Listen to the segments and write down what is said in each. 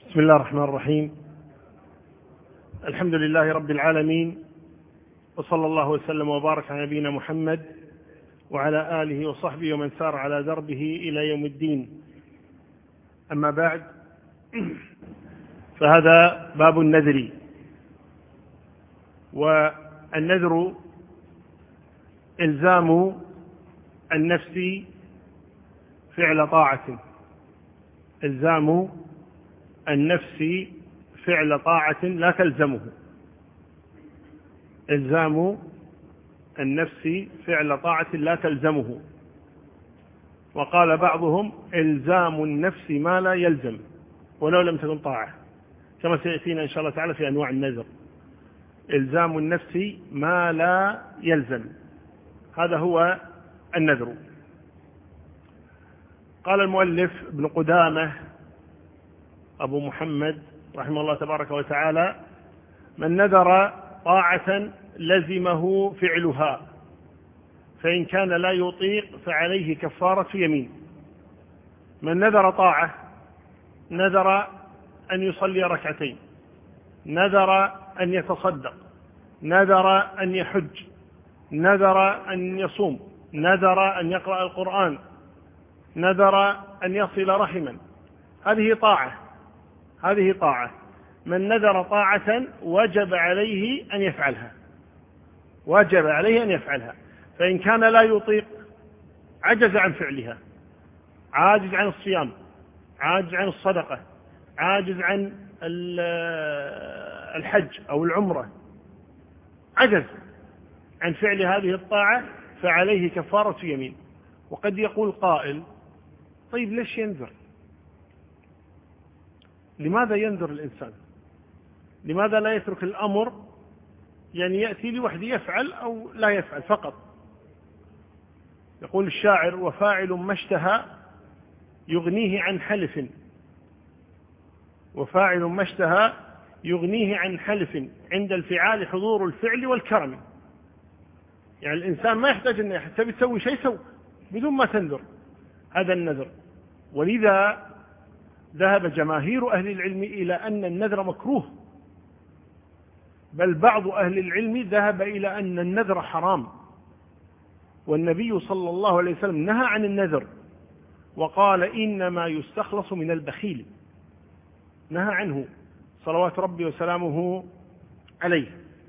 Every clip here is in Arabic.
بسم الله الرحمن الرحيم. الحمد لله رب العالمين، وصلى الله وسلم وبارك على نبينا محمد وعلى آله وصحبه ومن سار على دربه إلى يوم الدين. أما بعد، فهذا باب النذر. والنذر إلزام النفس فعل طاعة، إلزام النفس فعل طاعة لا تلزمه، إلزام النفس فعل طاعة لا تلزمه. وقال بعضهم إلزام النفس ما لا يلزم ولو لم تكن طاعة، كما سيأتينا إن شاء الله تعالى في أنواع النذر. إلزام النفس ما لا يلزم، هذا هو النذر. قال المؤلف ابن قدامة أبو محمد رحمه الله تبارك وتعالى: من نذر طاعة لزمه فعلها، فإن كان لا يطيق فعليه كفارة يمين. من نذر طاعة، نذر أن يصلي ركعتين، نذر أن يتصدق، نذر أن يحج، نذر أن يصوم، نذر أن يقرأ القرآن، نذر أن يصل رحما، هذه طاعة، هذه طاعة. من نذر طاعة وجب عليه أن يفعلها، وجب عليه أن يفعلها. فإن كان لا يطيق، عجز عن فعلها، عاجز عن الصيام، عاجز عن الصدقة، عاجز عن الحج أو العمرة، عجز عن فعل هذه الطاعة، فعليه كفارة يمين. وقد يقول قائل: طيب ليش ينذر؟ لماذا ينذر الإنسان؟ لماذا لا يترك الأمر يعني يأتي لوحده يفعل أو لا يفعل فقط؟ يقول الشاعر: وفاعل ما اشتهى يغنيه عن حلف، وفاعل ما اشتهى يغنيه عن حلف، عند الفعال حضور الفعل والكرم. يعني الإنسان ما يحتاج أن تبي تسوي شيء سوي بدون ما تنذر، هذا النذر. ولذا ذهب جماهير أهل العلم إلى أن النذر مكروه، بل بعض أهل العلم ذهب إلى أن النذر حرام. والنبي صلى الله عليه وسلم نهى عن النذر وقال: إنما يستخلص من البخيل، نهى عنه صلوات ربي وسلامه عليه.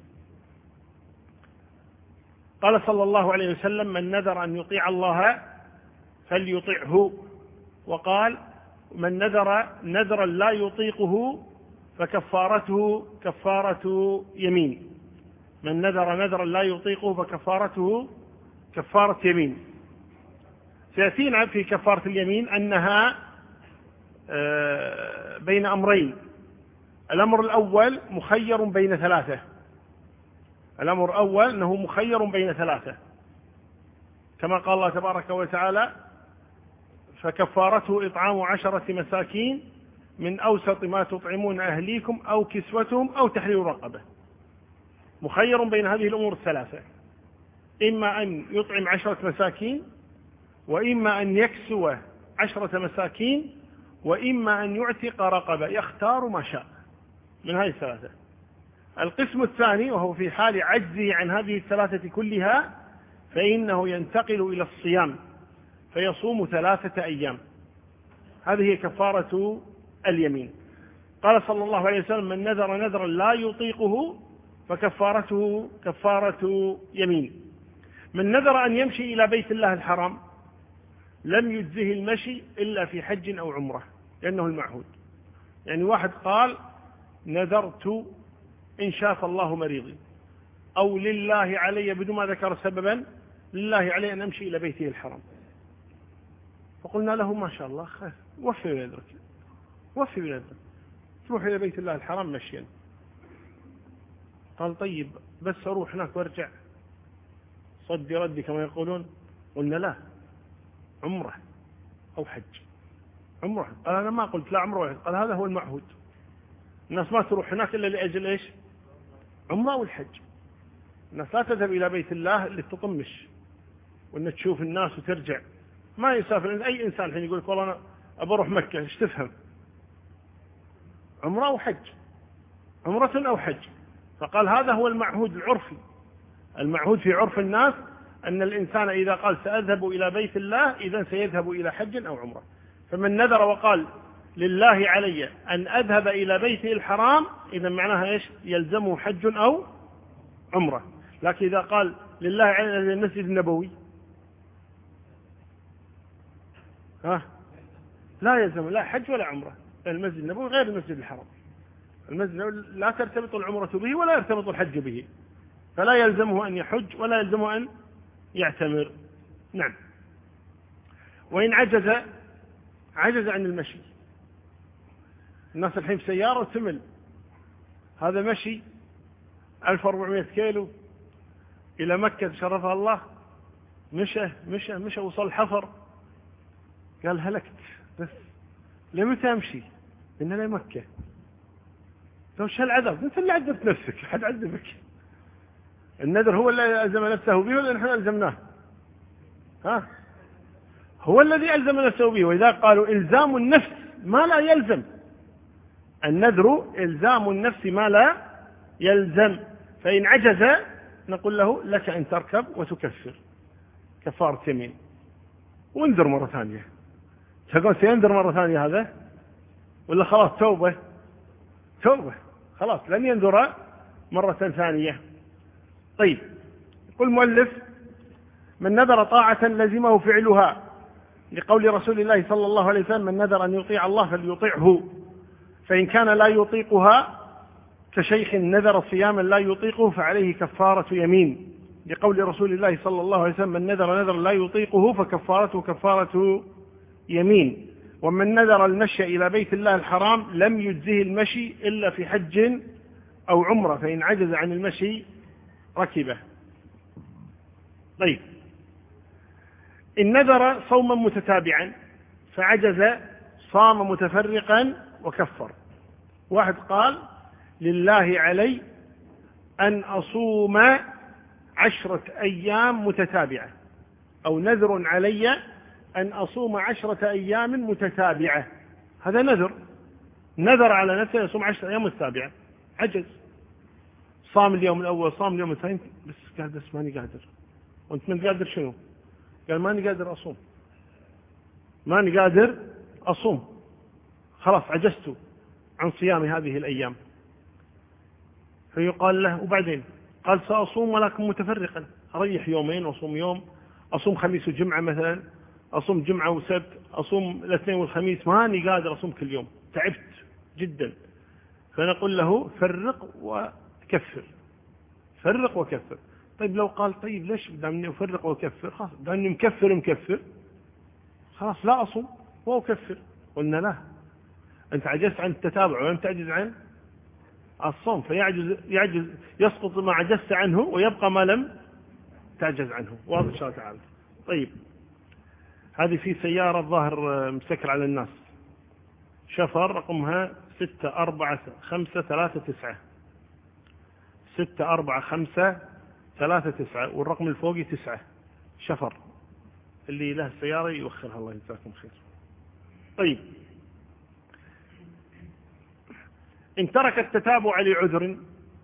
قال صلى الله عليه وسلم: من نذر أن يطيع الله فليطعه. وقال: من نذر نذرا لا يطيقه فكفارته كفارة يمين. من نذر نذرا لا يطيقه فكفارته كفارة يمين. سيأتينا في كفارة اليمين أنها بين أمرين. الأمر الأول مخير بين ثلاثة، الأمر الأول أنه مخير بين ثلاثة، كما قال الله تبارك وتعالى: فكفارته إطعام 10 مساكين من أوسط ما تطعمون أهليكم أو كسوتهم أو تحرير رقبة. مخير بين هذه الأمور الثلاثة، إما أن يطعم 10 مساكين، وإما أن يكسو 10 مساكين، وإما أن يعتق رقبة، يختار ما شاء من هذه الثلاثة. القسم الثاني، وهو في حال عجزه عن هذه الثلاثة كلها، فإنه ينتقل إلى الصيام فيصوم 3 أيام. هذه هي كفارة اليمين. قال صلى الله عليه وسلم: من نذر نذرا لا يطيقه فكفارته كفارة يمين. من نذر أن يمشي إلى بيت الله الحرام لم يجزه المشي إلا في حج أو عمرة، لأنه المعهود. يعني واحد قال: نذرت إن شاف الله مريضي، أو لله علي، بدون ما ذكر سببا، لله علي أن أمشي إلى بيته الحرام. فقلنا له: ما شاء الله خير، وفي بنذرك، وفي بنذرك، تروح إلى بيت الله الحرام مشيا. قال: طيب بس أروح هناك وارجع، صدي ردي كما يقولون. قلنا: لا، عمره أو حج، عمره. قال: أنا ما قلت لا عمره واحد. قال: هذا هو المعهود، الناس ما تروح هناك إلا لأجل إيش؟ عمره والحج. الناس لا تذهب إلى بيت الله اللي تطمش وأن تشوف الناس وترجع. ما يسافر أي إنسان الحين يقول لك: والله أنا أبى أروح مكة، إيش تفهم؟ عمرة أو حج، عمرة أو حج. فقال هذا هو المعهود العرفي، المعهود في عرف الناس أن الإنسان إذا قال سأذهب إلى بيت الله إذن سيذهب إلى حج أو عمرة. فمن نذر وقال لله علي أن أذهب إلى بيته الحرام إذن معناها إيش؟ يلزمه حج أو عمرة. لكن إذا قال لله علي المسجد النبوي لا يلزم لا حج ولا عمرة، المسجد النبوي غير المسجد الحرام، المسجد النبوي لا ترتبط العمرة به ولا يرتبط الحج به، فلا يلزمه أن يحج ولا يلزمه أن يعتمر. نعم. وإن عجز عن المشي، الناس الحين في سيارة وتمل، هذا مشي 1400 كيلو إلى مكة شرفها الله، مشى وصل الحفر، قال هلكت، بس لمتى أمشي؟ إنه لمكة. لو شو العذاب؟ أنت اللي عذبت نفسك، حد عذبك؟ النذر هو اللي ألزم نفسه به ولا نحن ألزمناه؟ هو الذي ألزم نفسه به. وإذا قالوا إلزام النفس ما لا يلزم، النذر إلزام النفس ما لا يلزم. فإن عجز نقول له لك أن تركب وتكفر كفارة يمين وانذر مرة ثانية. تقول سينذر مرة ثانية هذا ولا خلاص توبة خلاص لن ينذر مرة ثانية. طيب، يقول المؤلف من نذر طاعة لزمه فعلها، لقول رسول الله صلى الله عليه وسلم من نذر أن يطيع الله فليطيعه، فإن كان لا يطيقها كشيخ نذر صياما لا يطيقه فعليه كفارة يمين، لقول رسول الله صلى الله عليه وسلم من نذر لا يطيقه فكفارته كفارة يمين. ومن نذر المشي إلى بيت الله الحرام لم يجزه المشي إلا في حج أو عمرة، فإن عجز عن المشي ركبه. طيب، إن نذر صوما متتابعا فعجز صام متفرقا وكفر. واحد قال لله علي أن أصوم 10 أيام متتابعة، أو نذر علي أن أصوم 10 أيام متتابعة، هذا نذر على نفسه يصوم 10 أيام متتابعة، عجز، صام اليوم الأول صام اليوم الثاني، بس ماني قادر. وانت من قادر شنو؟ قال ماني قادر أصوم، خلاص عجزت عن صيام هذه الأيام. فيقال له وبعدين؟ قال سأصوم ولكن متفرقا، أريح يومين وأصوم يوم، أصوم خميس وجمعة مثلا، أصوم جمعة وسبت، أصوم الاثنين والخميس، ماني قادر أصوم كل يوم، تعبت جدا. فنقول له فرق وكفر. طيب لو قال طيب ليش دامني أفرق وأكفر؟ خلاص دامني مكفر خلاص لا أصوم وأكفر. قلنا لا، أنت عجزت عن التتابع ولم تعجز عن الصوم، فيعجز يسقط ما عجزت عنه ويبقى ما لم تعجز عنه. واضح إن شاء الله تعالى. طيب، هذه في سيارة الظاهر مسكر على الناس، شفر رقمها 64539 64539 والرقم الفوقي 9 شفر، اللي له السيارة يوخرها الله يجزاكم خير. طيب، إن ترك التتابع لعذر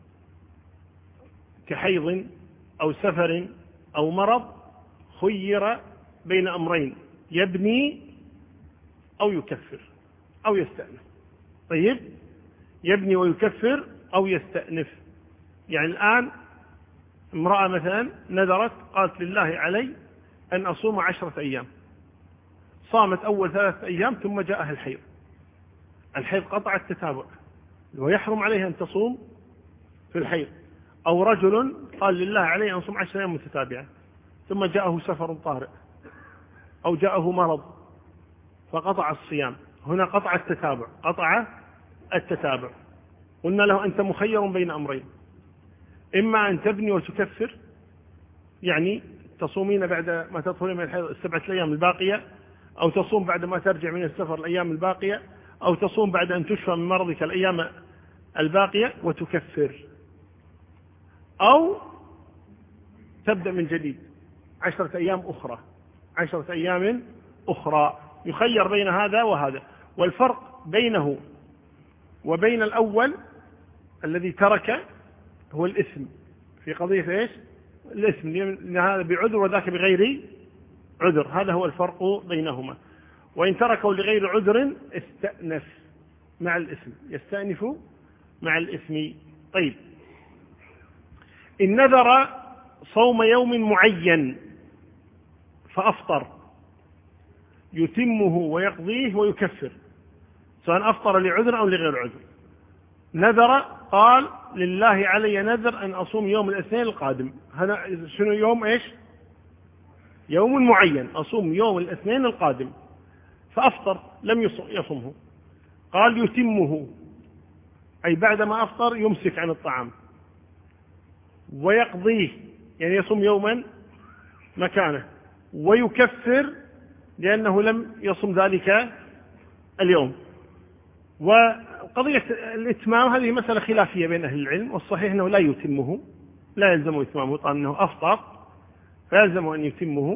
كحيض أو سفر أو مرض خير بين أمرين، يبني أو يكفر أو يستأنف. طيب، يبني ويكفر أو يستأنف. يعني الآن امرأة مثلا نذرت قالت لله علي أن أصوم 10 أيام، صامت أول 3 أيام ثم جاءها الحيض قطع التتابع ويحرم عليها أن تصوم في الحيض. أو رجل قال لله علي أن أصوم 10 أيام متتابعة ثم جاءه سفر طارئ أو جاءه مرض فقطع الصيام، هنا قطع التتابع. قلنا له أنت مخير بين أمرين، إما أن تبني وتكفر، يعني تصومين بعد ما تطهرين من الحيض 7 أيام الباقية، أو تصوم بعد ما ترجع من السفر الأيام الباقية، أو تصوم بعد أن تشفى من مرضك الأيام الباقية وتكفر، أو تبدأ من جديد 10 أيام أخرى. يخير بين هذا وهذا. والفرق بينه وبين الأول الذي ترك هو الإثم في قضية إيش؟ الإثم، لأن هذا بعذر وذاك بغير عذر، هذا هو الفرق بينهما. وإن تركوا لغير عذر استأنف مع الإثم، يستأنف مع الإثم. طيب، إن نذر صوم يوم معين فأفطر يتمه ويقضيه ويكفر، سواء أفطر لعذر أو لغير عذر. نذر قال لله علي نذر أن أصوم يوم الاثنين القادم، هذا شنو يوم إيش؟ يوم معين، أصوم يوم الاثنين القادم، فأفطر لم يصمه، قال يتمه أي بعدما أفطر يمسك عن الطعام، ويقضيه يعني يصوم يوما مكانه، ويكفر لأنه لم يصم ذلك اليوم. وقضية الإتمام هذه مسألة خلافية بين أهل العلم، والصحيح أنه لا يتمه، لا يلزم إتمامه، طالما أنه أفطر فيلزم أن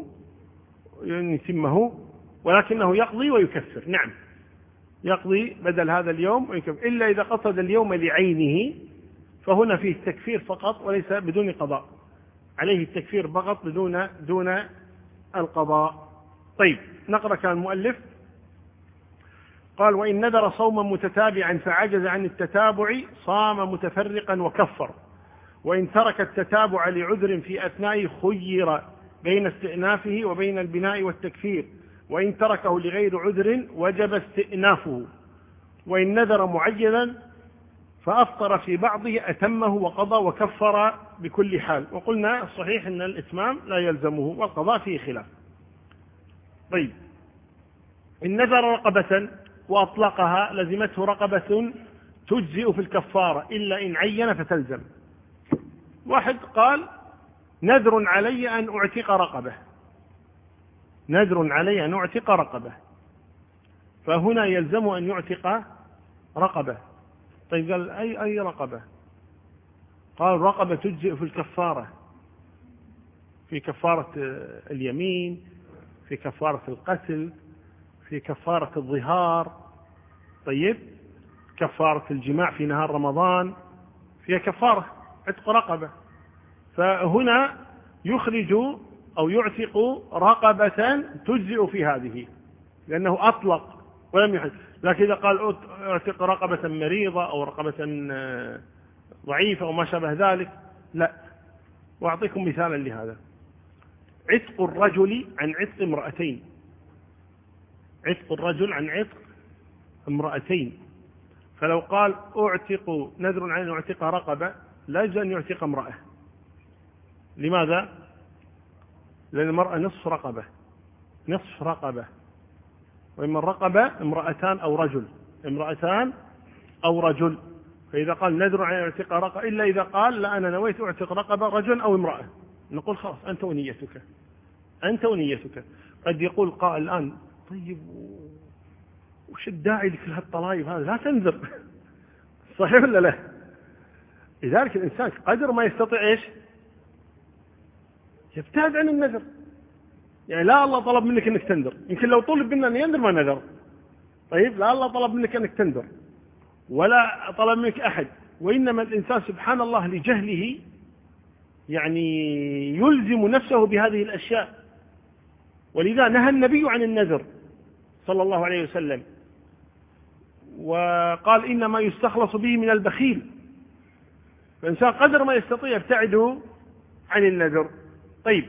يتمه، ولكنه يقضي ويكفر. نعم، يقضي بدل هذا اليوم ويكفر، إلا إذا قصد اليوم لعينه فهنا فيه التكفير فقط وليس بدون قضاء، عليه التكفير فقط دون القضاء. طيب، نقرأ كان المؤلف قال: وإن نذر صوما متتابعا فعجز عن التتابع صام متفرقا وكفر، وإن ترك التتابع لعذر في أثناء خير بين استئنافه وبين البناء والتكفير، وإن تركه لغير عذر وجب استئنافه، وإن نذر معينا فأفطر في بعضه أتمه وقضى وكفر بكل حال. وقلنا الصحيح أن الإتمام لا يلزمه والقضاء فيه خلاف. طيب، إن نذر رقبة وأطلقها لزمته رقبة تجزئ في الكفارة إلا إن عين فتلزم. واحد قال: نذر علي أن أعتق رقبة، نذر علي أن أعتق رقبة، فهنا يلزم أن يعتق رقبة. طيب، قال أي رقبة؟ قال: رقبة تجزئ في الكفارة، في كفارة اليمين، في كفارة القتل، في كفارة الظهار، طيب، كفارة الجماع في نهار رمضان، فيها كفارة عتق رقبة، فهنا يخرج أو يعتق رقبة تجزئ في هذه، لأنه أطلق ولم يحد. لكن إذا قال اعتق رقبة مريضة أو رقبة ضعيفة أو ما شابه ذلك لا. وأعطيكم مثالا لهذا: عتق الرجل عن عتق امرأتين، عتق الرجل عن عتق امرأتين، فلو قال أعتق نذر عن أعتق رقبة لا يجوز أن يعتق امرأة. لماذا؟ لأن المرأة نصف رقبة، نصف رقبة، وإما الرقبة امرأتان أو رجل، امرأتان أو رجل. فإذا قال نذر عن أعتق رقبة، إلا إذا قال لا أنا نويت أعتق رقبة رجل أو امرأة، نقول خلاص أنت ونيتك، أنت ونيتك. قد يقول قائل الآن: طيب وش الداعي لكل هالطلايب هذا؟ لا تنذر. صحيح ولا لا؟ لذلك الإنسان قدر ما يستطيع إيش؟ يبتعد عن النذر. يعني لا الله طلب منك أنك تنذر، يمكن لو طلب منا أن ينذر ما نذر. طيب، لا الله طلب منك أنك تنذر ولا طلب منك أحد، وإنما الإنسان سبحان الله لجهله يعني يلزم نفسه بهذه الأشياء. ولذا نهى النبي عن النذر صلى الله عليه وسلم، وقال: إنما يستخلص به من البخيل. فالإنسان قدر ما يستطيع يبتعد عن النذر. طيب،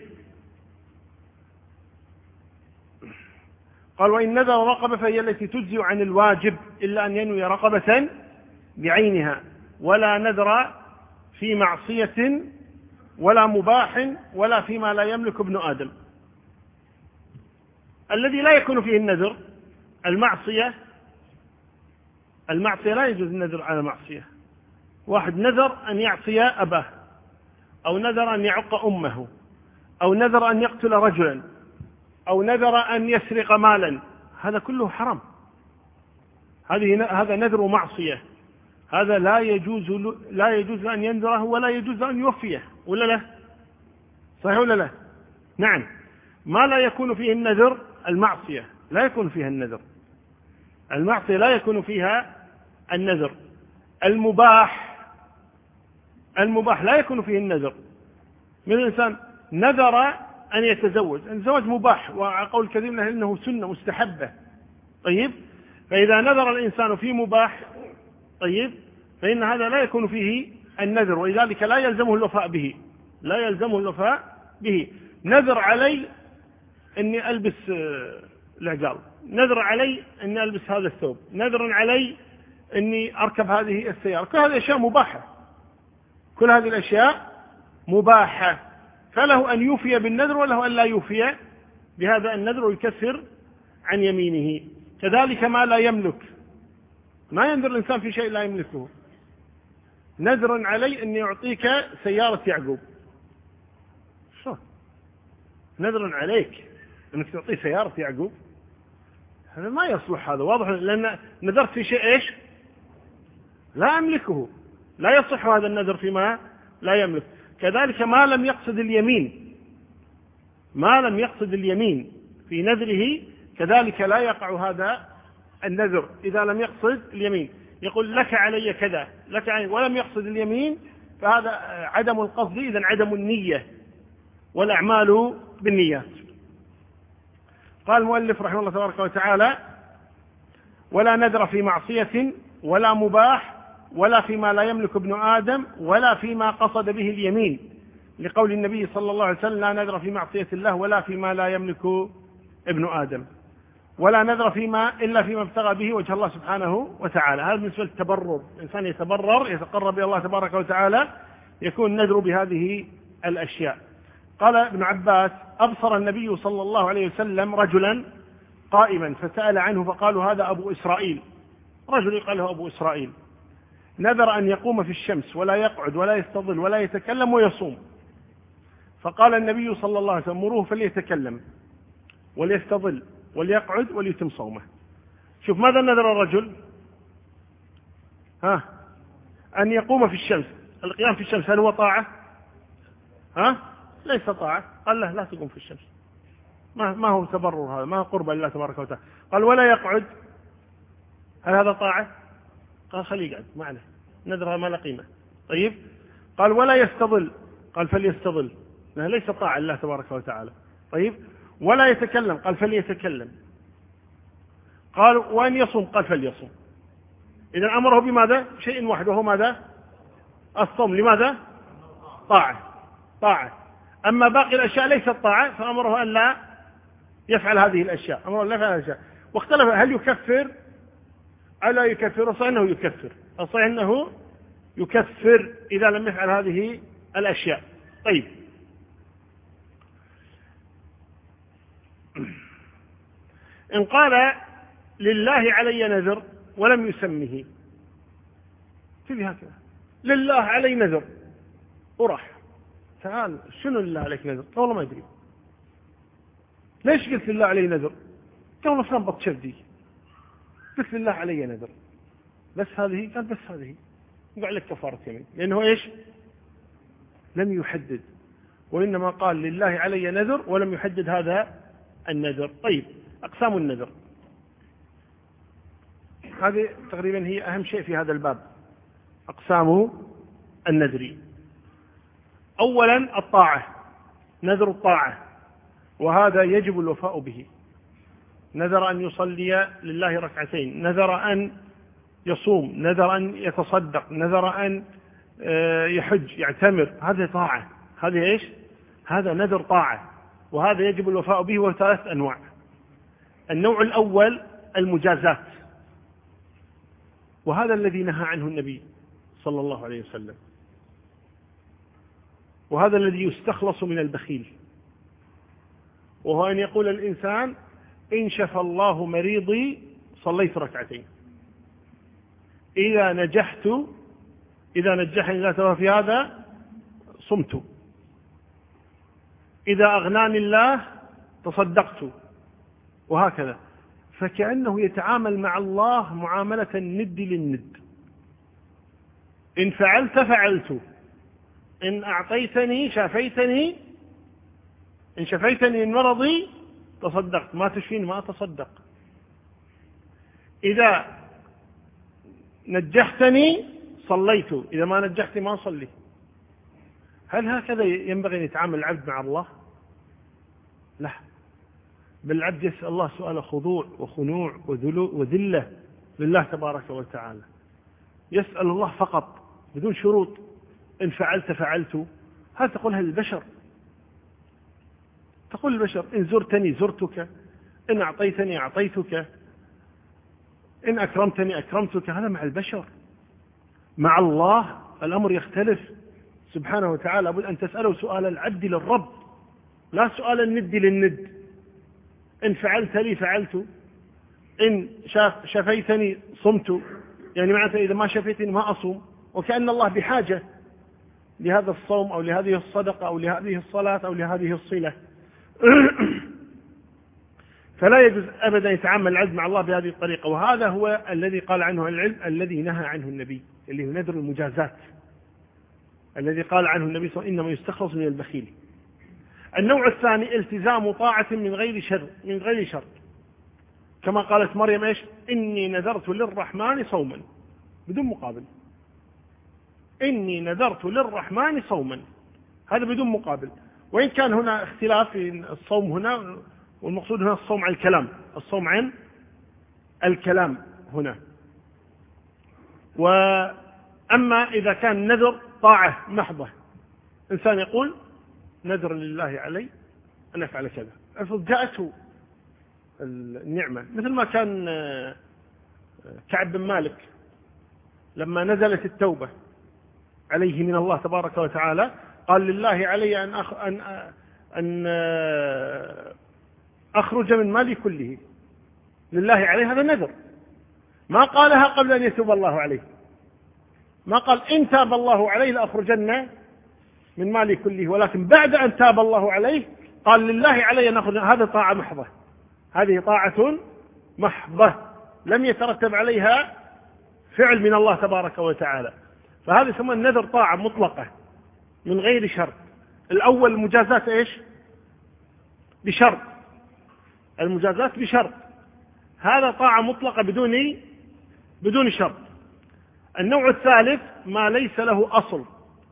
قال: وإن نذر رقبة فهي التي تجزئ عن الواجب إلا أن ينوي رقبة بعينها، ولا نذر في معصية ولا مباح ولا فيما لا يملك ابن آدم. الذي لا يكون فيه النذر المعصية، المعصية لا يجوز النذر على معصية. واحد نذر أن يعصي أباه، أو نذر أن يعق أمه، أو نذر أن يقتل رجلا، أو نذر أن يسرق مالا، هذا كله حرام. هذا نذر معصية، هذا لا يجوز أن ينذره ولا يجوز أن يوفيه، ولا لا؟ صحيح ولا لا؟ نعم. ما لا يكون فيه النذر المعصية لا يكون فيها النذر، المعصية لا يكون فيها النذر. المباح لا يكون فيه النذر. من الإنسان نذر أن يتزوج، الزواج مباح، وقول كثير من أهل أنه سنة مستحبة. طيب، فإذا نذر الإنسان في مباح، طيب، فإن هذا لا يكون فيه النذر، ولذلك لا يلزمه الوفاء به. نذر علي أني ألبس العقال، نذر علي أني ألبس هذا الثوب، نذر علي أني أركب هذه السيارة، كل هذه الأشياء مباحة، كل هذه الأشياء مباحة، فله أن يوفي بالنذر وله أن لا يوفي بهذا النذر ويكفر عن يمينه. كذلك ما لا يملك، ما ينذر الإنسان في شيء لا يملكه. نذر علي أن يعطيك سيارة يعقوب، شو نذر عليك أنك تعطي سيارة يعقوب؟ هذا ما يصلح، هذا واضح، لأن نذرت في شيء إيش لا أملكه، لا يصح هذا النذر فيما لا يملك. كذلك ما لم يقصد اليمين في نذره، كذلك لا يقع هذا النذر إذا لم يقصد اليمين. يقول لك علي كذا، لك علي، ولم يقصد اليمين، فهذا عدم القصد، إذن عدم النية، والأعمال بالنيات. قال المؤلف رحمه الله تبارك وتعالى: ولا نذر في معصية ولا مباح ولا فيما لا يملك ابن آدم ولا فيما قصد به اليمين، لقول النبي صلى الله عليه وسلم: لا نذر في معصية الله ولا فيما لا يملك ابن آدم، ولا نذر إلا فيما ابتغى به وجه الله سبحانه وتعالى. هذا بالنسبة للتبرر، الإنسان يتقرب إلى الله تبارك وتعالى، يكون نذر بهذه الأشياء. قال ابن عباس: أبصر النبي صلى الله عليه وسلم رجلا قائما فسأل عنه فقالوا: هذا أبو إسرائيل. رجل قال له أبو إسرائيل، نذر أن يقوم في الشمس ولا يقعد ولا يستظل ولا يتكلم ويصوم. فقال النبي صلى الله عليه وسلم: مروه فليتكلم وليستظل وليقعد وليتم صومه. شوف ماذا نذر الرجل؟ أن يقوم في الشمس. القيام في الشمس هل هو طاعة؟ ليس طاعة. قال له: لا تقوم في الشمس. ما هو تبرر هذا، ما هو قرب لله تبارك وتعالى. قال: ولا يقعد، هل هذا طاعة؟ قال: خليه يقعد معنا، نذرها ما لا قيمة. طيب. قال: ولا يستظل، قال: فليستظل، لأنها ليس طاعة لله تبارك وتعالى. طيب. ولا يتكلم، قال: فليتكلم. قال: وأن يصوم، قال: فليصوم. إذن أمره بماذا؟ شيء واحد، وهو ماذا؟ الصوم. لماذا؟ طاعة. أما باقي الأشياء ليست طاعة، فأمره أن لا يفعل هذه الأشياء، أمره لا يفعل الأشياء. واختلف هل يكفر أو لا يكفر. الصحيح أنه يكفر إذا لم يفعل هذه الأشياء. طيب. إن قال: لله علي نذر ولم يسمه، تبي هكذا: لله علي نذر، وراح تعال شنو لله عليك نذر؟ والله ما أدري. ليش قلت لله علي نذر؟ والله فلان بطشردي، قلت لله علي نذر، بس هذه، قال: بس هذه، يقع لك كفارة يمين، لأنه إيش؟ لم يحدد، وإنما قال لله علي نذر ولم يحدد هذا النذر. طيب. أقسام النذر هذه تقريبا هي أهم شيء في هذا الباب. أقسام النذر: أولا الطاعة، نذر الطاعة، وهذا يجب الوفاء به. نذر أن يصلي لله ركعتين، نذر أن يصوم، نذر أن يتصدق، نذر أن يحج يعتمر، هذه طاعة. هذه إيش؟ هذا نذر طاعة، وهذا يجب الوفاء به، وهو 3 أنواع. النوع الأول المجازات، وهذا الذي نهى عنه النبي صلى الله عليه وسلم، وهذا الذي يستخلص من البخيل، وهو أن يقول الإنسان: إن شفى الله مريضي صليت ركعتين، إذا نجحني لا توفى في هذا صمت، إذا أغناني الله تصدقت، وهكذا. فكأنه يتعامل مع الله معاملة الند للند: إن فعلت فعلت، إن أعطيتني شافيتني، إن شفيتني من مرضي تصدقت، ما تشفين ما أتصدق، إذا نجحتني صليت، إذا ما نجحت ما أصلي. هل هكذا ينبغي أن يتعامل العبد مع الله؟ لا، بل العبد يسأل الله سؤال خضوع وخنوع وذلة لله تبارك وتعالى. يسأل الله فقط بدون شروط. إن فعلت فعلت، هذا تقولها للبشر. تقول للبشر إن زرتني زرتك، إن أعطيتني أعطيتك، إن أكرمتني أكرمتك. هذا مع البشر. مع الله الأمر يختلف سبحانه وتعالى. لابد أن تسأله سؤال العبد للرب، لا سؤال الند للند. إن فعلت لي فعلت، إن شفيتني صمت، يعني معناته إذا ما شفيتني ما أصوم، وكأن الله بحاجة لهذا الصوم أو لهذه الصدقة أو لهذه الصلاة أو لهذه الصلة. فلا يجوز أبدا يتعامل العبد مع الله بهذه الطريقة. وهذا هو الذي قال عنه العلم الذي نهى عنه النبي، اللي هو نذر المجازات، الذي قال عنه النبي صلى الله عليه وسلم إنما يستخلص من البخيل. النوع الثاني التزام طاعة من غير شرط، كما قالت مريم إيش؟ إني نذرت للرحمن صوما، بدون مقابل. إني نذرت للرحمن صوما، هذا بدون مقابل. وإن كان هنا اختلاف في الصوم هنا، والمقصود هنا الصوم عن الكلام، الصوم عن الكلام هنا. وأما إذا كان نذر طاعة محضة، إنسان يقول نذر لله علي أن أفعل كذا، افرض جاءته النعمة، مثل ما كان كعب بن مالك لما نزلت التوبة عليه من الله تبارك وتعالى، قال لله علي أن أخرج من مالي كله، لله عليه، هذا نذر. ما قالها قبل أن يتوب الله عليه، ما قال إن تاب الله عليه لأخرجن من مالي كله، ولكن بعد أن تاب الله عليه قال لله علي أن أخرج. هذا طاعة محضة، هذه طاعة محضة لم يترتب عليها فعل من الله تبارك وتعالى. فهذا يسمى النذر طاعة مطلقة من غير شرط. الأول المجازات إيش؟ بشرط، المجازات بشرط. هذا طاعة مطلقة بدون شرط. النوع الثالث ما ليس له أصل،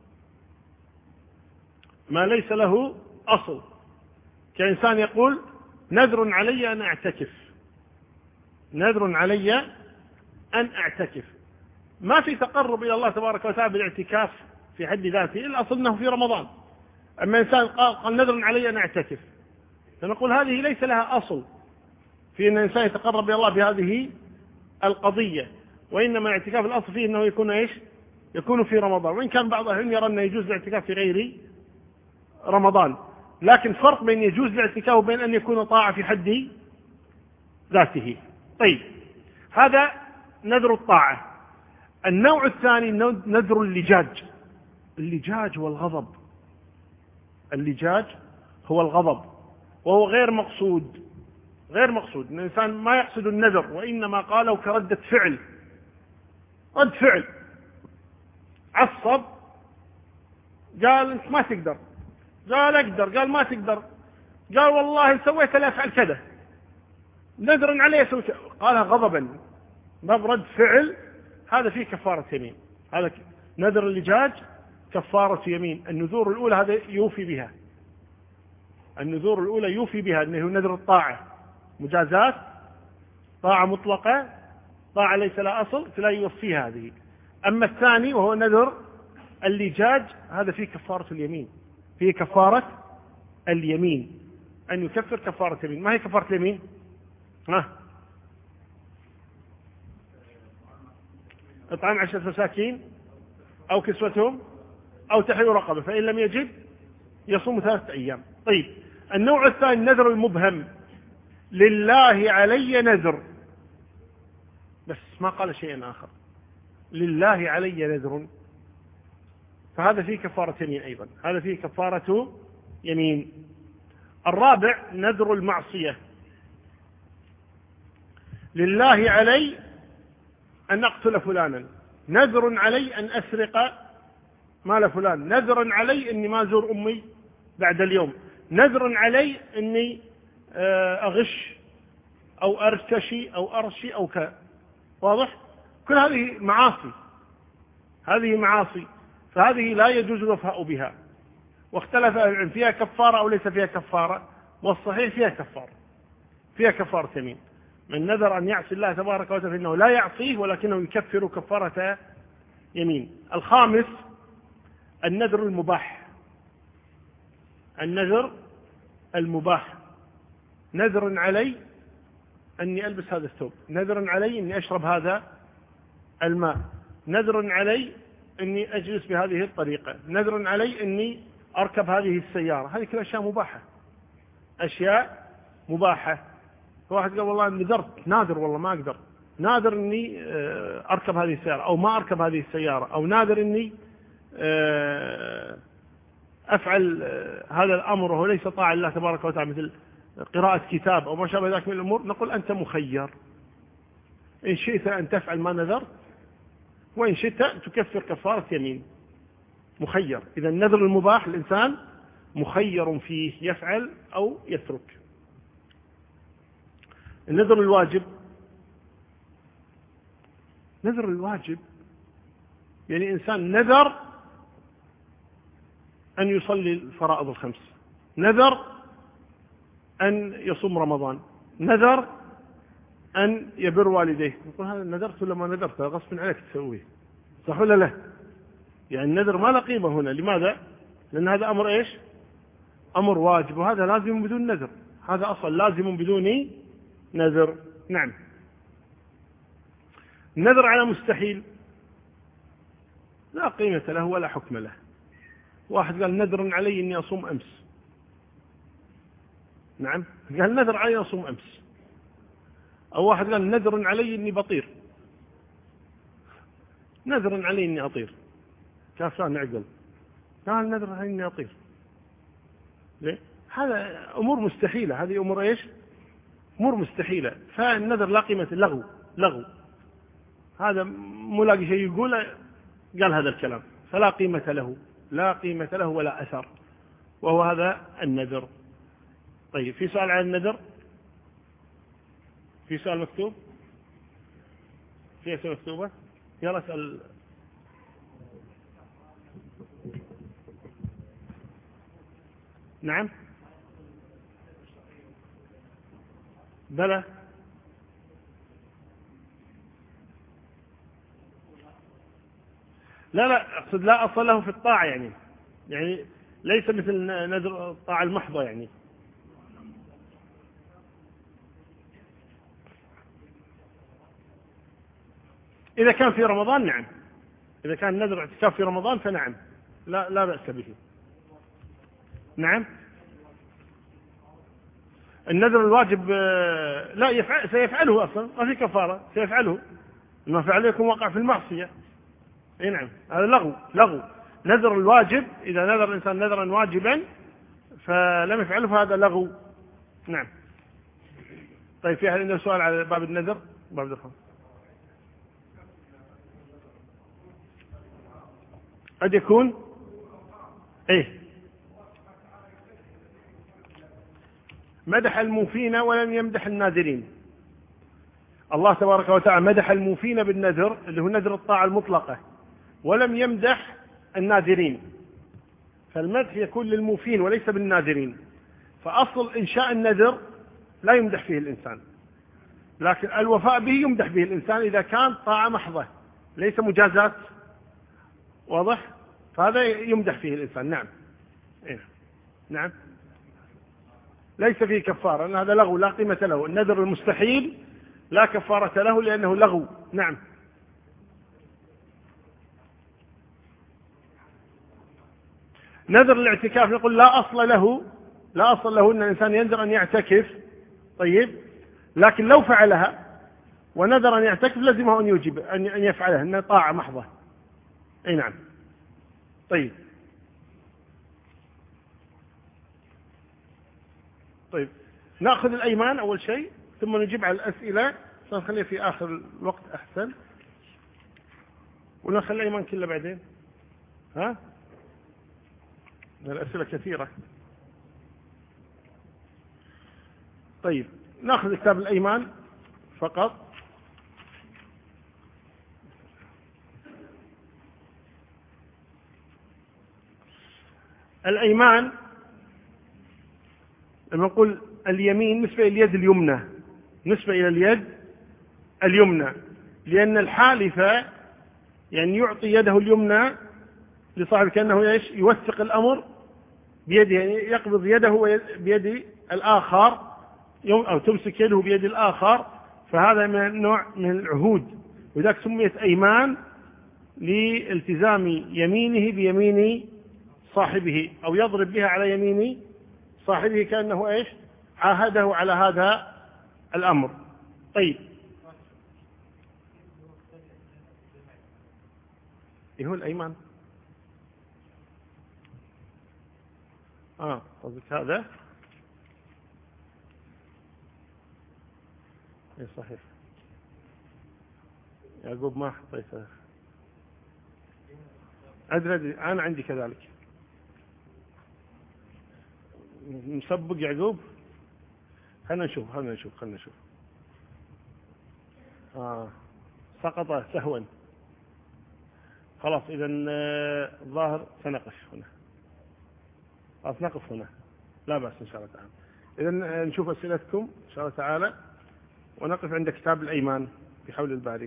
ما ليس له أصل، كإنسان يقول نذر علي أن أعتكف، نذر علي أن أعتكف. ما في تقرب إلى الله تبارك وتعالى بالاعتكاف في حد ذاته، الأصل أنه في رمضان. أما إنسان قال نذر علي أن أعتكف، فنقول هذه ليس لها أصل في أن الإنسان يتقرب إلى الله بهذه القضية، وإنما الاعتكاف الأصل فيه أنه يكون إيش؟ يكون في رمضان. وإن كان بعض أهل يرى أنه يجوز الاعتكاف في غير رمضان، لكن فرق بين يجوز الاعتكاف وبين أن يكون طاعة في حد ذاته. طيب، هذا نذر الطاعة. النوع الثاني نذر اللجاج. اللجاج هو الغضب، اللجاج هو الغضب، وهو غير مقصود، غير مقصود. الإنسان ما يقصد النذر، وإنما قاله كردة فعل، رد فعل، عصب، قال أنت ما تقدر، قال أقدر، قال ما تقدر، قال والله سويت لا أفعل كذا، نذرا عليه سويت، قالها غضبا، رد فعل. هذا فيه كفارة يمين. هذا نذر اللجاج كفارة يمين. النذور الأولى هذا يوفي بها، النذور الأولى يوفي بها، أنه نذر الطاعة، مجازات، طاعة مطلقة، طاعة ليس لها أصل، فلا يوفي هذه. أما الثاني وهو نذر اللجاج، هذا فيه كفارة اليمين، فيه كفارة اليمين، أن يكفر كفارة اليمين. ما هي كفارة اليمين؟ إطعام 10 مساكين أو كسوتهم أو تحرير رقبة، فإن لم يجد يصوم 3 أيام. طيب، النوع الثاني النذر المبهم، لله علي نذر، بس ما قال شيئا آخر، لله علي نذر، فهذا فيه كفارة يمين أيضا، هذا فيه كفارة يمين. الرابع نذر المعصية، لله علي أن أقتل فلانا، نذر علي أن أسرق مال فلان، نذر علي أني ما أزور أمي بعد اليوم، نذر علي أني أغش أو أرتشي أو أرشي أو واضح؟ كل هذه معاصي، هذه معاصي، فهذه لا يجوز الوفاء بها. واختلف أهل العلم فيها كفارة أو ليس فيها كفارة، والصحيح فيها كفارة، فيها كفارة يمين. من نذر أن يعصي الله تبارك وتعالى فإنه لا يعصيه ولكنه يكفر كفارة يمين. الخامس النذر المباح. النذر المباح: نذر علي أني ألبس هذا الثوب، نذر علي أني أشرب هذا الماء، نذر علي أني أجلس بهذه الطريقة، نذر علي أني أركب هذه السيارة. هذه كل أشياء مباحة، أشياء مباحة. واحد قال والله نذرت، نادر والله ما أقدر، نادر أني أركب هذه السيارة أو ما أركب هذه السيارة، أو نادر أني أفعل هذا الأمر وهو ليس طاعة لله تبارك وتعالى، مثل قراءة كتاب أو ما شابه ذلك من الأمور. نقول أنت مخير، إن شئت أن تفعل ما نذرت، وإن شئت تكفر كفارة يمين. مخير. إذا النذر المباح الإنسان مخير فيه، يفعل أو يترك. النذر الواجب: نذر الواجب يعني إنسان نذر أن يصلي الفرائض الخمس، نذر أن يصوم رمضان، نذر أن يبر والديه. نقول هذا نذرت ولا ما نذرت؟ غصب عليك تسويه، صح ولا لا؟ يعني النذر ما له قيمة هنا. لماذا؟ لأن هذا أمر إيش؟ أمر واجب، وهذا لازم بدون نذر. هذا أصلا لازم بدون نذر. نعم. النذر على مستحيل لا قيمة له ولا حكم له. واحد قال نذر علي إني أصوم أمس، نعم، قال نذر علي أصوم أمس. أو واحد قال نذر علي إني بطير، نذر علي إني أطير، كافران نعقل، قال نذر علي إني أطير. ليه؟ هذا أمور مستحيلة، هذه أمور إيش؟ أمور مستحيلة. فالنذر لا قيمة، لغو، لغو. هذا ملاقي شيء يقول قال هذا الكلام، فلا قيمة له، لا قيمة له ولا أثر، وهو هذا النذر. طيب، في سؤال عن النذر؟ في سؤال مكتوب؟ في أسئلة مكتوبة؟ يلا اسأل. نعم، بلى. لا أقصد لا أصل له في الطاعة، يعني ليس مثل نذر الطاعة المحضة. يعني إذا كان في رمضان نعم، إذا كان نذر اعتكاف في رمضان فنعم، لا بأس به. نعم. النذر الواجب لا سيفعله أصلا، ما في كفارة، سيفعله، ما فعله يكون وقع في المعصية. اي نعم، هذا لغو. نذر الواجب إذا نذر الإنسان نذرا واجبا فلم يفعله فهذا لغو. نعم. طيب، في أحد عنده سؤال على باب النذر؟ باب الدخان قد يكون ايه مدح الموفين ولم يمدح الناذرين. الله تبارك وتعالى مدح الموفين بالنذر اللي هو نذر الطاعة المطلقة، ولم يمدح الناذرين. فالمدح يكون للموفين وليس بالناذرين. فأصل إنشاء النذر لا يمدح فيه الإنسان، لكن الوفاء به يمدح به الإنسان إذا كان طاعة محضة ليس مجازات. واضح؟ فهذا يمدح فيه الإنسان. نعم. نعم، ليس فيه كفارة، لأن هذا لغو لا قيمة له. النذر المستحيل لا كفارة له لأنه لغو. نعم. نذر الاعتكاف نقول لا أصل له أن الإنسان ينذر أن يعتكف. طيب، لكن لو فعلها ونذر أن يعتكف لزمه أن يوجب أن يفعلها، أنها طاعة محضة. أي نعم. طيب، نأخذ الأيمان أول شيء ثم نجيب على الأسئلة، سنخليها في آخر الوقت أحسن، ونخلي الأيمان كله بعدين. الأسئلة كثيرة. طيب، نأخذ كتاب الأيمان فقط. الأيمان لما نقول اليمين نسبة إلى اليد اليمنى، نسبة إلى اليد اليمنى، لأن الحالف يعني يعطي يده اليمنى لصاحب كأنه يوثق الأمر بيده، يعني يقبض يده بيد الآخر أو تمسك يده بيد الآخر، فهذا من نوع من العهود، وذلك سميت أيمان لالتزام يمينه بيمين صاحبه، أو يضرب بها على يمين صاحبه كأنه عاهده على هذا الأمر. طيب، إيه هو الأيمان؟ قصدك هذا؟ إيه صحيح، يعقوب ما حطيته. أدري أنا عندي كذلك مسبق يعقوب. خلنا نشوف. سقط سهوا. خلاص إذا الظاهر سنقف هنا. خلاص نقف هنا، لا بأس إن شاء الله تعالى. إذا نشوف أسئلتكم إن شاء الله تعالى، ونقف عند كتاب الأيمان بحول الباري.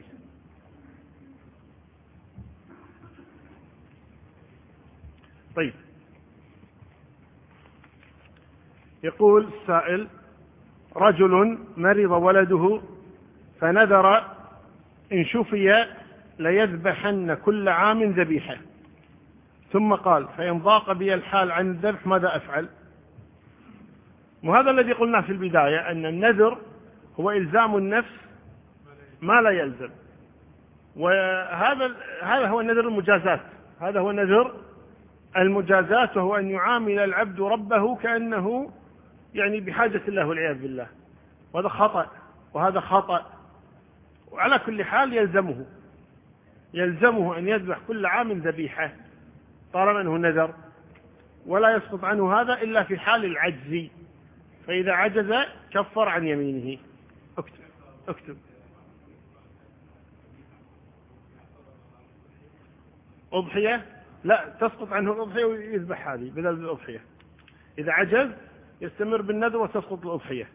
طيب، يقول السائل: رجل مرض ولده فنذر إن شفي ليذبحن كل عام ذبيحة، ثم قال: فإن ضاق بي الحال عن الذبح ماذا أفعل؟ وهذا الذي قلنا في البداية، أن النذر هو إلزام النفس ما لا يلزم، وهذا هو النذر المجازات. هذا هو نذر المجازات، وهو أن يعامل العبد ربه كأنه يعني بحاجة الله والعياذ بالله، وهذا خطأ. وعلى كل حال يلزمه أن يذبح كل عام ذبيحة طالما أنه نذر، ولا يسقط عنه هذا إلا في حال العجز، فإذا عجز كفر عن يمينه. اكتب أضحية، لا تسقط عنه الأضحية ويذبح هذه بدل الأضحية. إذا عجز يستمر بالنذر وتسقط الأضحية.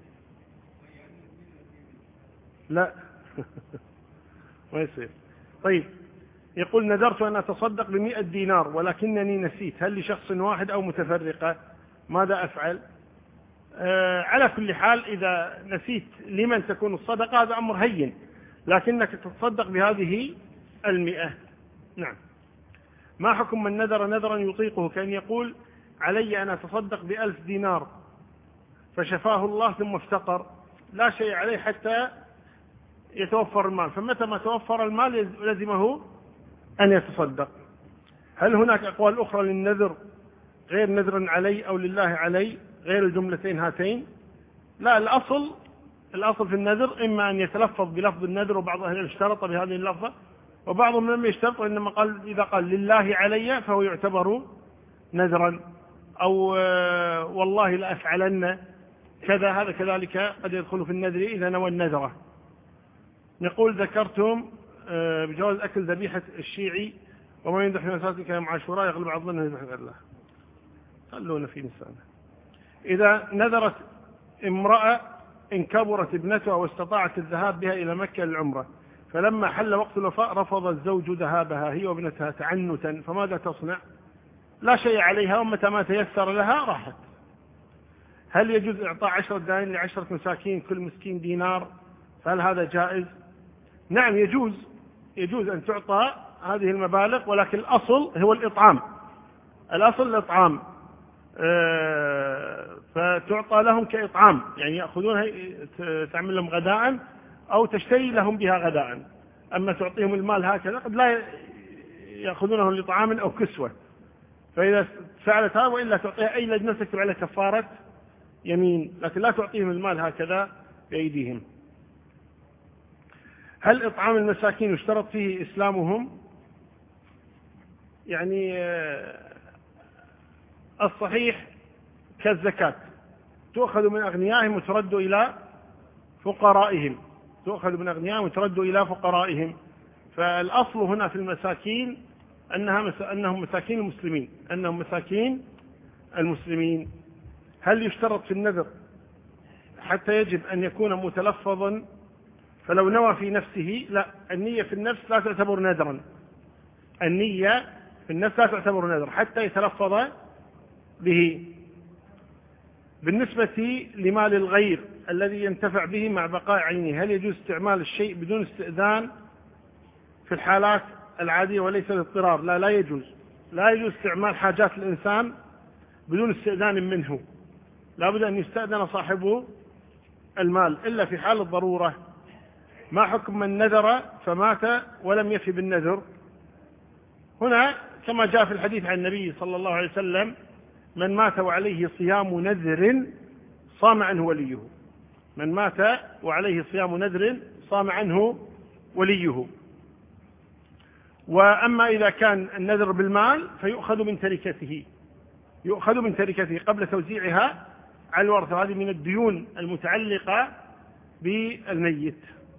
لا ما يصير. طيب، يقول: نذرت أن أتصدق ب100 دينار ولكنني نسيت، هل لشخص واحد أو متفرقة؟ ماذا أفعل؟ على كل حال إذا نسيت لمن تكون الصدقة هذا أمر هين، لكنك تتصدق بهذه 100. نعم. ما حكم من نذر نذرا يطيقه، كأن يقول: علي أن أتصدق ب1000 دينار فشفاه الله ثم افتقر، لا شيء عليه حتى يتوفر المال، فمتى ما توفر المال لزمه أن يتصدق. هل هناك أقوال أخرى للنذر غير نذر علي أو لله علي غير الجملتين هاتين؟ لا، الأصل في النذر إما أن يتلفظ بلفظ النذر، وبعض أهل اشترط بهذه اللفظة، وبعضهم لم يشترط، إنما قال إذا قال لله علي فهو يعتبر نذرا، أو والله لأفعلن كذا، هذا كذلك قد يدخل في النذر إذا نوى النذرة. نقول: ذكرتم بجواز أكل ذبيحة الشيعي وما ينذبح في مساجد كلام عاشوراء يغلب على الظن يذبح الله. خلونا في نساءنا. إذا نذرت امرأة إن كبرت ابنتها واستطاعت الذهاب بها إلى مكة للعمرة، فلما حل وقت الوفاء رفض الزوج ذهابها هي وابنتها تعنتا، فماذا تصنع؟ لا شيء عليها، ومتى ما تيسر لها راحت. هل يجوز إعطاء 10 دنانير ل10 مساكين كل مسكين دينار؟ فهل هذا جائز؟ نعم، يجوز أن تعطى هذه المبالغ، ولكن الأصل هو الإطعام. فتعطى لهم كإطعام، يعني يأخذونها تعمل لهم غداء أو تشتري لهم بها غداء. أما تعطيهم المال هكذا قد لا يأخذونه لطعام أو كسوة، فإذا فعلت هذا، وإلا تعطيها أي لجنة تكتب على كفارة يمين، لكن لا تعطيهم المال هكذا بأيديهم. هل إطعام المساكين يشترط فيه إسلامهم؟ يعني الصحيح كالزكاة، تؤخذ من أغنيائهم وترد إلى فقرائهم. فالأصل هنا في المساكين أنهم مساكين المسلمين، أنهم مساكين المسلمين؟ هل يشترط في النذر حتى يجب أن يكون متلفظا؟ فلو نوى في نفسه، لا، النية في النفس لا تعتبر نذرا، النية في النفس لا تعتبر نذر حتى يتلفظ به. بالنسبة لمال الغير الذي ينتفع به مع بقاء عينه، هل يجوز استعمال الشيء بدون استئذان في الحالات العادية وليس الاضطرار؟ لا، لا يجوز. لا يجوز استعمال حاجات الإنسان بدون استئذان منه، لا بد أن يستأذن صاحب المال إلا في حال الضرورة. ما حكم من نذر فمات ولم يفي بالنذر؟ هنا كما جاء في الحديث عن النبي صلى الله عليه وسلم: من مات وعليه صيام نذر صام عنه وليه. من مات وعليه صيام نذر صام عنه وليه. وأما إذا كان النذر بالمال فيؤخذ من تركته، يؤخذ من تركته قبل توزيعها على الورثة. هذه من الديون المتعلقة بالميت.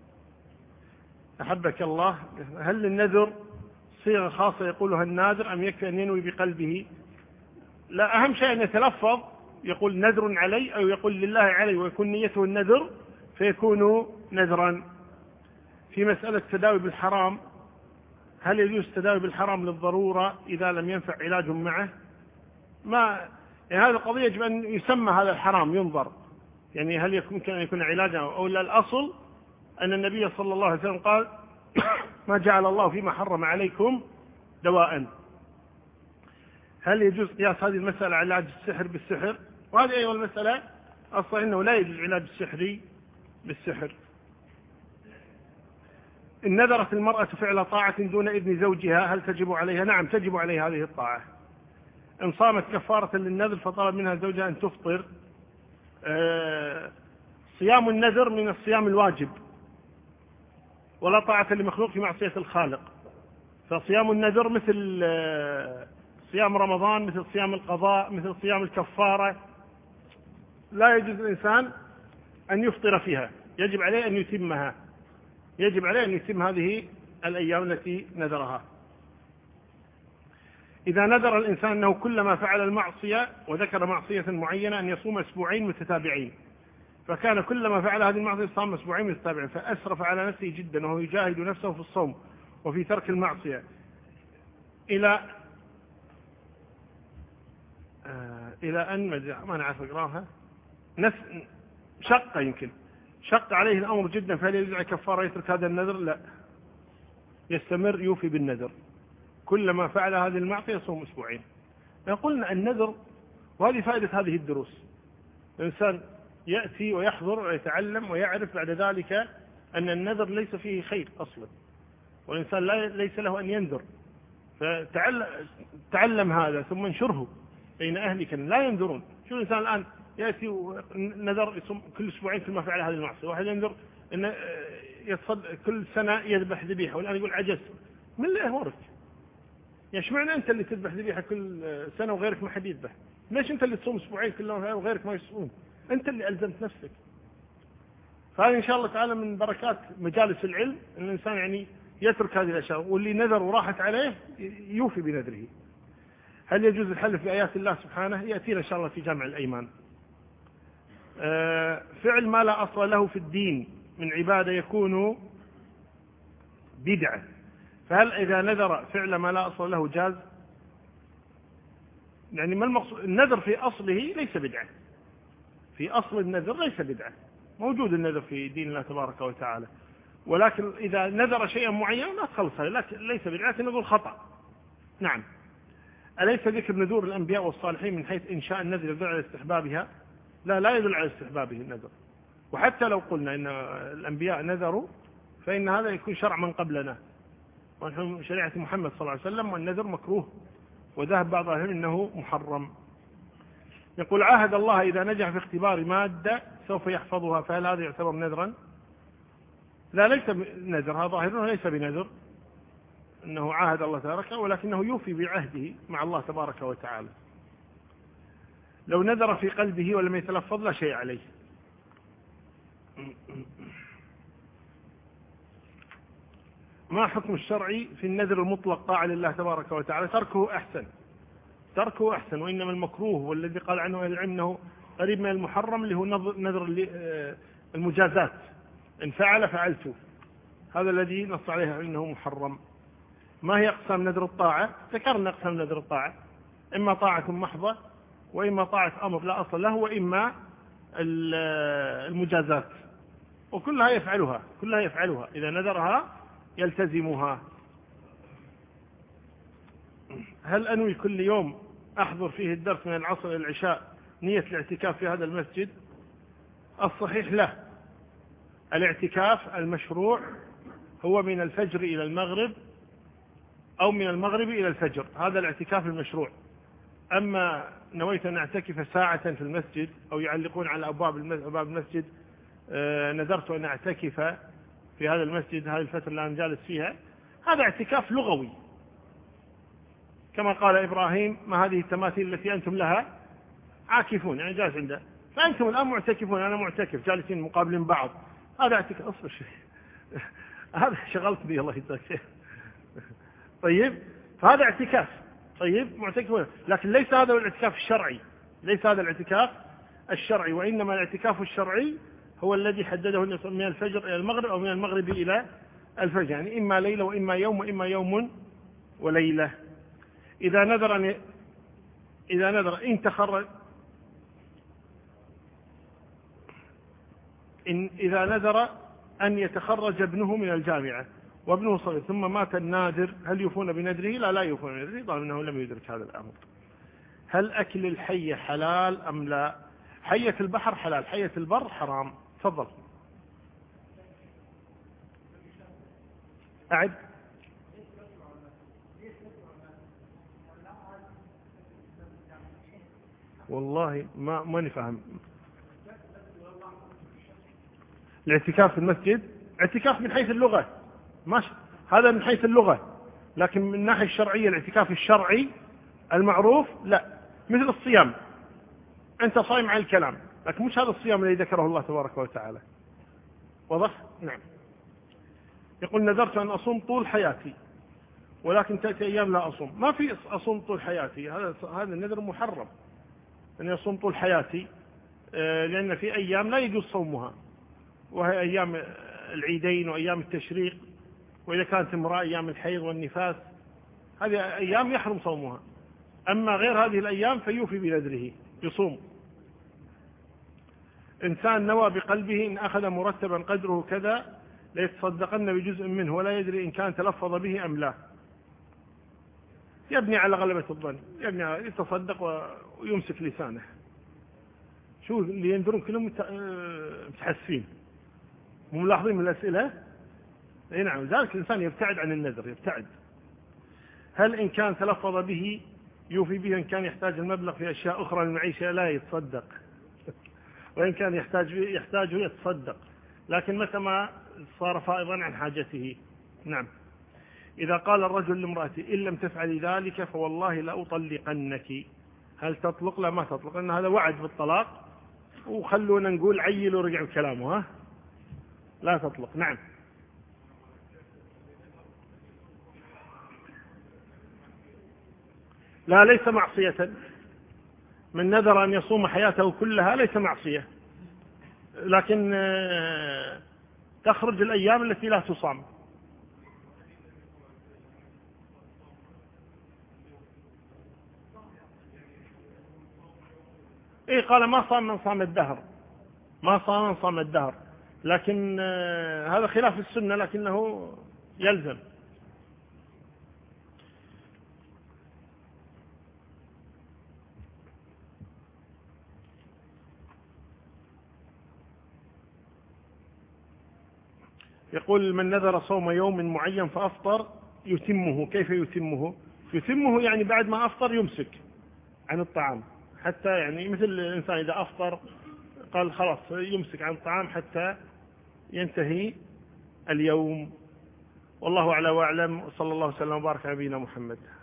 أحبك الله، هل النذر صيغة خاصة يقولها الناذر أم يكفي أن ينوي بقلبه؟ لا، أهم شيء أن يتلفظ، يقول نذر علي أو يقول لله علي، ويكون نيته النذر فيكون نذرا. في مسألة التداوي بالحرام، هل يجوز التداوي بالحرام للضرورة إذا لم ينفع علاج معه؟ ما يعني هذه القضية يجب أن يسمى هذا الحرام، ينظر يعني هل يمكن أن يكون علاجا أو لا. الأصل أن النبي صلى الله عليه وسلم قال: ما جعل الله فيما حرم عليكم دواء. هل يجوز قياس هذه المسألة على علاج السحر بالسحر؟ وهذه أيضا المسألة أصلا أنه لا يجوز العلاج السحري بالسحر. إن نذرت المرأة فعل طاعة دون إذن زوجها هل تجب عليها؟ نعم، تجب عليها هذه الطاعة. إن صامت كفارة للنذر فطلب منها زوجها أن تفطر. صيام النذر من الصيام الواجب، ولا طاعة لمخلوق في معصية الخالق. فصيام النذر مثل صيام رمضان، مثل صيام القضاء، مثل صيام الكفارة، لا يجوز الإنسان أن يفطر فيها، يجب عليه أن يتمها، يجب عليه أن يتم هذه الأيام التي نذرها. إذا نذر الإنسان أنه كلما فعل المعصية وذكر معصية معينة أن يصوم أسبوعين متتابعين، فكان كلما فعل هذه المعصية صام أسبوعين متتابعين، فأسرف على نفسه جدا وهو يجاهد نفسه في الصوم وفي ترك المعصية إلى أن ما نعرف أقراها شق عليه الأمر جدا، فهل يجعل كفارة يترك هذا النذر؟ لا، يستمر يوفي بالنذر، كلما فعل هذه المعصية يصوم أسبوعين. قلنا النذر، وهذه فائدة هذه الدروس، الإنسان يأتي ويحضر ويتعلم ويعرف بعد ذلك أن النذر ليس فيه خير أصلا، والإنسان ليس له أن ينذر. فتعلم هذا ثم انشره بين أهلك لا ينذرون. شو الإنسان الآن يأتي ونذر يصوم كل أسبوعين كل ما فعل هذه المعصية، واحد ينذر إن كل سنة يذبح ذبيحة، والآن يقول عجزت. من اللي أمرك؟ يعني اشمعنى أنت اللي تذبح ذبيحة كل سنة وغيرك ما حد يذبح؟ ليش أنت اللي تصوم أسبوعين كلهم وغيرك ما يصوم؟ أنت اللي ألزمت نفسك. فهذا إن شاء الله تعالى من بركات مجالس العلم أن الإنسان يعني يترك هذه الأشياء، واللي نذر وراحت عليه يوفي بنذره. هل يجوز الحلف بآيات الله سبحانه؟ يأتينا إن شاء الله في جامع الأيمان. فعل ما لا أصل له في الدين من عبادة يكون بدعة، فهل إذا نذر فعل ما لا أصل له جاز؟ يعني ما المقصود؟ النذر في أصله ليس بدعة، في أصل النذر ليس بدعة، موجود النذر في دين الله تبارك وتعالى، ولكن إذا نذر شيئا معينا لا تخلص عليه، لكن ليس بدعة، نذر خطأ. نعم. أليس ذكر نذور الأنبياء والصالحين من حيث إنشاء النذر يدل على استحبابها؟ لا يدل على استحبابه النذر. وحتى لو قلنا إن الأنبياء نذروا فإن هذا يكون شرع من قبلنا، ونحن شريعة محمد صلى الله عليه وسلم، والنذر مكروه، وذهب بعض أهل إنه محرم. يقول: عاهد الله إذا نجح في اختبار مادة سوف يحفظها، فهل هذا يعتبر نذرا؟ لا، ليس نذر، هذا ظاهره ليس بنذر، أنه عاهد الله تبارك، ولكنه يوفي بعهده مع الله تبارك وتعالى. لو نذر في قلبه ولم يتلفظ لا شيء عليه. ما حكم الشرعي في النذر المطلق طاعة لله تبارك وتعالى؟ تركه أحسن، تركه أحسن. وإنما المكروه والذي قال عنه أهل العلم أنه قريب من المحرم اللي هو نذر المجازات، إن فعل فعلت، هذا الذي نص عليه أنه محرم. ما هي أقسام نذر الطاعة؟ ذكرنا أقسام نذر الطاعة: إما طاعة محضة، وإما طاعة أمر لا أصل له، وإما المجازات، وكلها يفعلها إذا نذرها يلتزمها. هل أنوي كل يوم أحضر فيه الدرس من العصر إلى العشاء نية الاعتكاف في هذا المسجد؟ الصحيح لا. الاعتكاف المشروع هو من الفجر إلى المغرب أو من المغرب إلى الفجر، هذا الاعتكاف المشروع. أما نويت أن أعتكف ساعة في المسجد أو يعلقون على أبواب المسجد نذرت أن أعتكف في هذا المسجد هذه الفترة اللي أنا جالس فيها، هذا اعتكاف لغوي، كما قال إبراهيم: ما هذه التماثيل التي أنتم لها عاكفون، يعني جالس عنده، فأنتم الآن معتكفون، أنا معتكف، جالسين مقابلين بعض، هذا اعتكاف. أصبر شيء هذا شغلتني الله يجزاك. طيب، فهذا اعتكاف، طيب معتكفون، لكن ليس هذا الاعتكاف الشرعي، ليس هذا الاعتكاف الشرعي، وإنما الاعتكاف الشرعي هو الذي حدده من الفجر إلى المغرب أو من المغرب إلى الفجر، يعني إما ليلة وإما يوم وإما يوم وليلة. إذا نذر إذا نذر أن يتخرج ابنه من الجامعة وابنه صغير ثم مات النادر، هل يوفون بنذره؟ لا يوفون بنذره، طالما أنه لم يدرك هذا الأمر. هل أكل الحية حلال أم لا؟ حية البحر حلال، حية البر حرام. تفضل. أعد. والله ما نفهم. الاعتكاف في المسجد اعتكاف من حيث اللغة، ماشي، هذا من حيث اللغة، لكن من الناحية الشرعية الاعتكاف الشرعي المعروف لا، مثل الصيام، أنت صايم على الكلام، لكن مش هذا الصيام الذي ذكره الله تبارك وتعالى. واضح؟ نعم. يقول: نذرت أن أصوم طول حياتي ولكن تأتي أيام لا أصوم. ما في أصوم طول حياتي، هذا النذر محرم أن يصوم طول حياتي، لأن في أيام لا يجوز صومها، وهي أيام العيدين وأيام التشريق، وإذا كانت امرأة أيام الحيض والنفاس، هذه أيام يحرم صومها. أما غير هذه الأيام فيوفي بنذره، يصوم. إنسان نوى بقلبه إن أخذ مرتبا قدره كذا ليتصدقن بجزء منه ولا يدري إن كان تلفظ به أم لا، يبني على غلبة الظن، يتصدق ويمسك لسانه. شو اللي ينذرون كلهم متحسين، مو ملاحظين من الأسئلة؟ اي نعم، ذلك الإنسان يبتعد عن النذر، يبتعد. هل إن كان تلفظ به يوفي به؟ إن كان يحتاج المبلغ في أشياء أخرى للمعيشة لا يتصدق وإن كان يحتاجه يتصدق، لكن متى ما صار فائضا عن حاجته. نعم. إذا قال الرجل لامرأته: إن لم تفعلي ذلك فوالله لأطلقنك، هل تطلق؟ لا، ما تطلق، لأن هذا وعد بالطلاق، وخلونا نقول عيل ورجع كلامه، ها، لا تطلق. نعم. لا، ليس معصية. من نذر أن يصوم حياته كلها ليس معصية، لكن تخرج الأيام التي لا تصام. إيه، قال: ما صام من صام الدهر، ما صام من صام الدهر، لكن هذا خلاف السنة، لكنه يلزم. يقول: من نذر صوم يوم معين فأفطر يتمه، كيف يتمه؟ يتمه يعني بعد ما أفطر يمسك عن الطعام، حتى يعني مثل الإنسان إذا أفطر قال خلاص يمسك عن الطعام حتى ينتهي اليوم. والله أعلى وأعلم، وصلى الله وسلم وبارك على نبينا محمد.